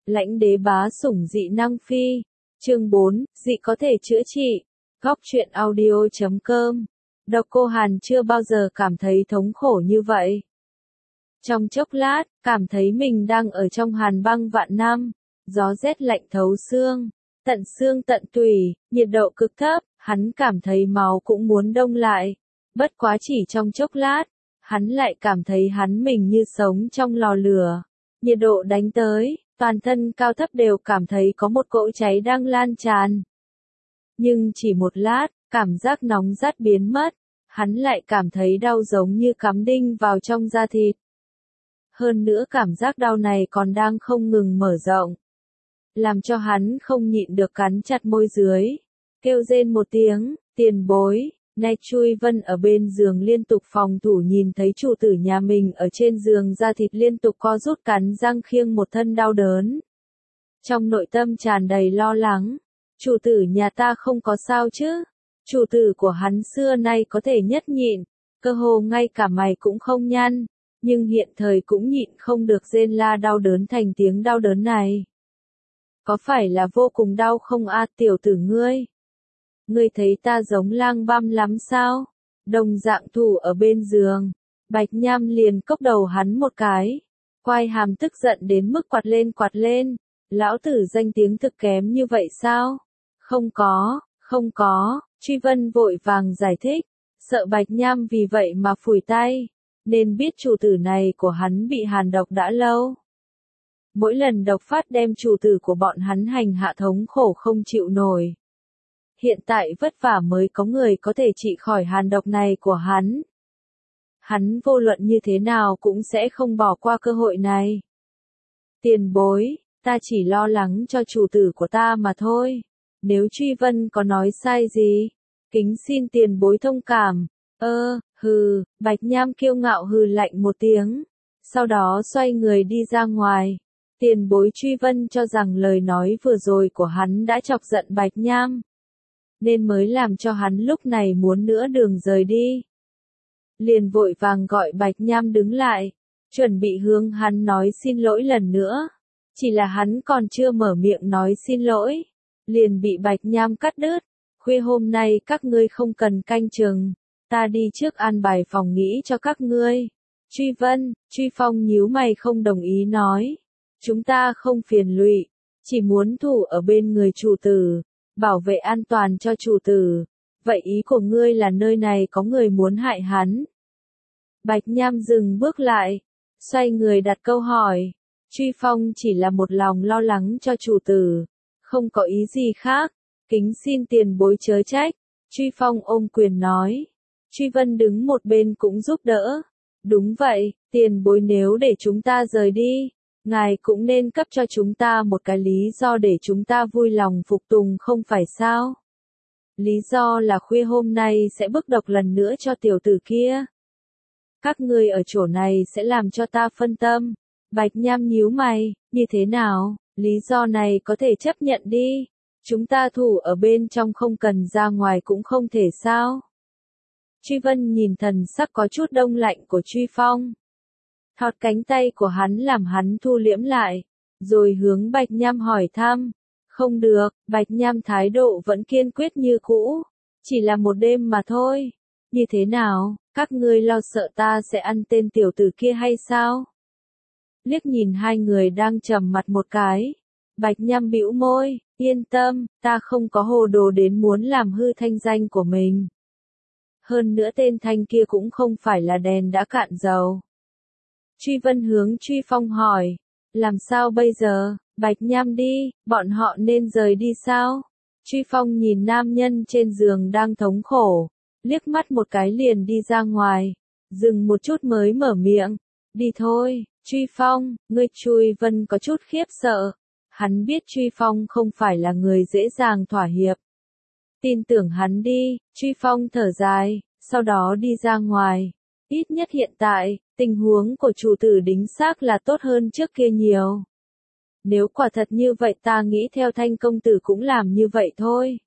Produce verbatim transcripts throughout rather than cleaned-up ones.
Lãnh đế bá sủng dị năng phi. Chương bốn, dị có thể chữa trị. Góc truyện audio chấm com. Độc Cô Hàn chưa bao giờ cảm thấy thống khổ như vậy. Trong chốc lát, cảm thấy mình đang ở trong hàn băng vạn năm, gió rét lạnh thấu xương, tận xương tận tủy, nhiệt độ cực thấp, hắn cảm thấy máu cũng muốn đông lại. Bất quá chỉ trong chốc lát, hắn lại cảm thấy hắn mình như sống trong lò lửa. Nhiệt độ đánh tới, toàn thân cao thấp đều cảm thấy có một cỗ cháy đang lan tràn. Nhưng chỉ một lát, cảm giác nóng rát biến mất, hắn lại cảm thấy đau giống như cắm đinh vào trong da thịt. Hơn nữa cảm giác đau này còn đang không ngừng mở rộng, làm cho hắn không nhịn được cắn chặt môi dưới, kêu rên một tiếng, tiền bối. Nay Chui Vân ở bên giường liên tục phòng thủ nhìn thấy chủ tử nhà mình ở trên giường da thịt liên tục co rút cắn răng khiêng một thân đau đớn. Trong nội tâm tràn đầy lo lắng, chủ tử nhà ta không có sao chứ? Chủ tử của hắn xưa nay có thể nhất nhịn, cơ hồ ngay cả mày cũng không nhăn, nhưng hiện thời cũng nhịn không được rên la đau đớn thành tiếng đau đớn này. Có phải là vô cùng đau không a tiểu tử ngươi? Ngươi thấy ta giống lang băm lắm sao? Đồng dạng thủ ở bên giường, Bạch Nham liền cốc đầu hắn một cái, quai hàm tức giận đến mức quạt lên quạt lên, lão tử danh tiếng thực kém như vậy sao? Không có, không có, Truy Vân vội vàng giải thích, sợ Bạch Nham vì vậy mà phủi tay, nên biết chủ tử này của hắn bị hàn độc đã lâu. Mỗi lần độc phát đem chủ tử của bọn hắn hành hạ thống khổ không chịu nổi. Hiện tại vất vả mới có người có thể trị khỏi hàn độc này của hắn. Hắn vô luận như thế nào cũng sẽ không bỏ qua cơ hội này. Tiền bối, ta chỉ lo lắng cho chủ tử của ta mà thôi. Nếu Truy Vân có nói sai gì, kính xin tiền bối thông cảm. Ơ, hừ, Bạch Nham kiêu ngạo hừ lạnh một tiếng. Sau đó xoay người đi ra ngoài. Tiền bối Truy Vân cho rằng lời nói vừa rồi của hắn đã chọc giận Bạch Nham, nên mới làm cho hắn lúc này muốn nữa đường rời đi. Liền vội vàng gọi Bạch Nham đứng lại, chuẩn bị hướng hắn nói xin lỗi lần nữa. Chỉ là hắn còn chưa mở miệng nói xin lỗi, liền bị Bạch Nham cắt đứt. Khuya hôm nay các ngươi không cần canh chừng, ta đi trước an bài phòng nghỉ cho các ngươi. Truy Vân, Truy Phong nhíu mày không đồng ý nói, chúng ta không phiền lụy, chỉ muốn thủ ở bên người chủ tử, bảo vệ an toàn cho chủ tử. Vậy ý của ngươi là nơi này có người muốn hại hắn? Bạch Nham dừng bước lại, xoay người đặt câu hỏi. Truy Phong chỉ là một lòng lo lắng cho chủ tử, không có ý gì khác, kính xin tiền bối chớ trách. Truy Phong ôm quyền nói. Truy Vân đứng một bên cũng giúp đỡ. Đúng vậy, tiền bối nếu để chúng ta rời đi, ngài cũng nên cấp cho chúng ta một cái lý do để chúng ta vui lòng phục tùng không phải sao? Lý do là khuya hôm nay sẽ bức độc lần nữa cho tiểu tử kia. Các ngươi ở chỗ này sẽ làm cho ta phân tâm. Bạch Nham nhíu mày, như thế nào, lý do này có thể chấp nhận đi. Chúng ta thủ ở bên trong không cần ra ngoài cũng không thể sao? Truy Vân nhìn thần sắc có chút đông lạnh của Truy Phong, thọt cánh tay của hắn làm hắn thu liễm lại, rồi hướng Bạch Nham hỏi thăm. Không được, Bạch Nham thái độ vẫn kiên quyết như cũ, chỉ là một đêm mà thôi. Như thế nào, các ngươi lo sợ ta sẽ ăn tên tiểu tử kia hay sao? Liếc nhìn hai người đang trầm mặt một cái, Bạch Nham bĩu môi, yên tâm, ta không có hồ đồ đến muốn làm hư thanh danh của mình. Hơn nữa tên Thanh kia cũng không phải là đèn đã cạn dầu. Truy Vân hướng Truy Phong hỏi, làm sao bây giờ? Bạch Nham đi, bọn họ nên rời đi sao? Truy Phong nhìn nam nhân trên giường đang thống khổ, liếc mắt một cái liền đi ra ngoài, dừng một chút mới mở miệng, đi thôi. Truy Phong, ngươi. Truy Vân có chút khiếp sợ, hắn biết Truy Phong không phải là người dễ dàng thỏa hiệp. Tin tưởng hắn đi. Truy Phong thở dài, sau đó đi ra ngoài. Ít nhất hiện tại, tình huống của chủ tử đính xác là tốt hơn trước kia nhiều. Nếu quả thật như vậy ta nghĩ theo Thanh công tử cũng làm như vậy thôi.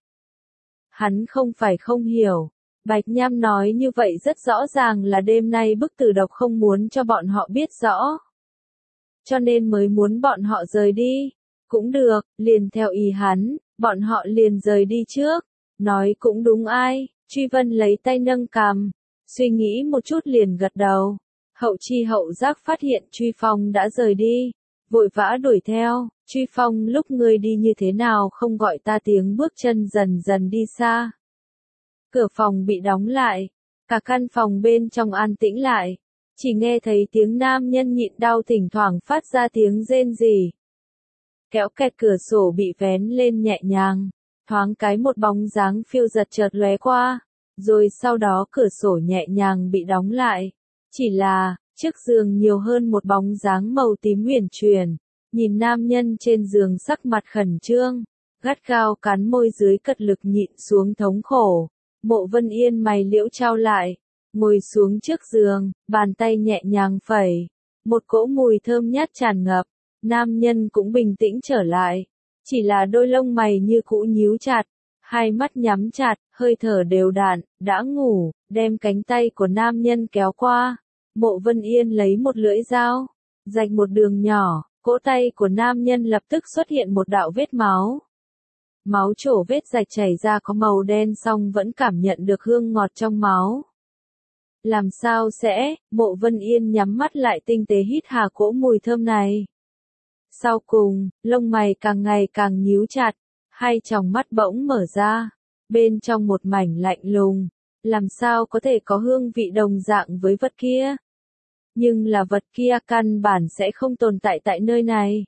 Hắn không phải không hiểu. Bạch Nham nói như vậy rất rõ ràng là đêm nay bức tử độc không muốn cho bọn họ biết rõ. Cho nên mới muốn bọn họ rời đi. Cũng được, liền theo ý hắn, bọn họ liền rời đi trước. Nói cũng đúng ai, Truy Vân lấy tay nâng cằm, suy nghĩ một chút liền gật đầu. Hậu chi hậu giác phát hiện Truy Phong đã rời đi, vội vã đuổi theo. Truy Phong, lúc ngươi đi như thế nào không gọi ta tiếng, bước chân dần dần đi xa. Cửa phòng bị đóng lại, cả căn phòng bên trong an tĩnh lại, chỉ nghe thấy tiếng nam nhân nhịn đau thỉnh thoảng phát ra tiếng rên rỉ. Kéo kẹt cửa sổ bị vén lên nhẹ nhàng, thoáng cái một bóng dáng phiêu giật chợt lóe qua, rồi sau đó cửa sổ nhẹ nhàng bị đóng lại. Chỉ là, trước giường nhiều hơn một bóng dáng màu tím huyền chuyển, nhìn nam nhân trên giường sắc mặt khẩn trương, gắt gao cắn môi dưới cật lực nhịn xuống thống khổ. Mộ Vân Yên mày liễu trao lại, ngồi xuống trước giường, bàn tay nhẹ nhàng phẩy, một cỗ mùi thơm nhát tràn ngập, nam nhân cũng bình tĩnh trở lại, chỉ là đôi lông mày như cũ nhíu chặt, hai mắt nhắm chặt, hơi thở đều đặn, đã ngủ, đem cánh tay của nam nhân kéo qua, Mộ Vân Yên lấy một lưỡi dao, rạch một đường nhỏ, cỗ tay của nam nhân lập tức xuất hiện một đạo vết máu. Máu trổ vết rạch chảy ra có màu đen song vẫn cảm nhận được hương ngọt trong máu. Làm sao sẽ, Mộ Vân Yên nhắm mắt lại tinh tế hít hà cỗ mùi thơm này. Sau cùng, lông mày càng ngày càng nhíu chặt, hai tròng mắt bỗng mở ra, bên trong một mảnh lạnh lùng, làm sao có thể có hương vị đồng dạng với vật kia. Nhưng là vật kia căn bản sẽ không tồn tại tại nơi này.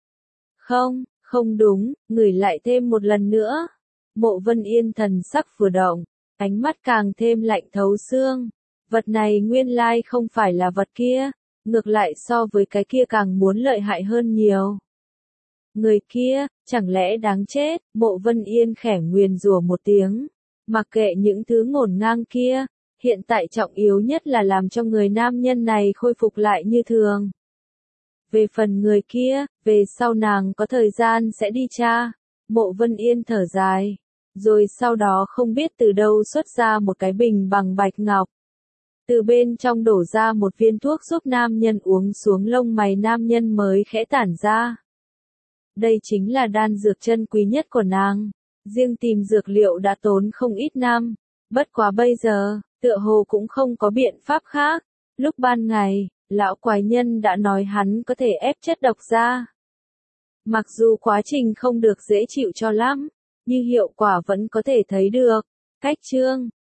Không. Không đúng, ngửi lại thêm một lần nữa. Mộ Vân Yên thần sắc vừa động, ánh mắt càng thêm lạnh thấu xương. Vật này nguyên lai không phải là vật kia, ngược lại so với cái kia càng muốn lợi hại hơn nhiều. Người kia, chẳng lẽ đáng chết, Mộ Vân Yên khẽ nguyền rủa một tiếng. Mặc kệ những thứ ngổn ngang kia, hiện tại trọng yếu nhất là làm cho người nam nhân này khôi phục lại như thường. Về phần người kia, về sau nàng có thời gian sẽ đi tra. Mộ Vân Yên thở dài, rồi sau đó không biết từ đâu xuất ra một cái bình bằng bạch ngọc. Từ bên trong đổ ra một viên thuốc giúp nam nhân uống xuống, lông mày nam nhân mới khẽ tản ra. Đây chính là đan dược chân quý nhất của nàng. Riêng tìm dược liệu đã tốn không ít năm. Bất quá bây giờ, tựa hồ cũng không có biện pháp khác. Lúc ban ngày, lão quái nhân đã nói hắn có thể ép chất độc ra. Mặc dù quá trình không được dễ chịu cho lắm, nhưng hiệu quả vẫn có thể thấy được. Cách chương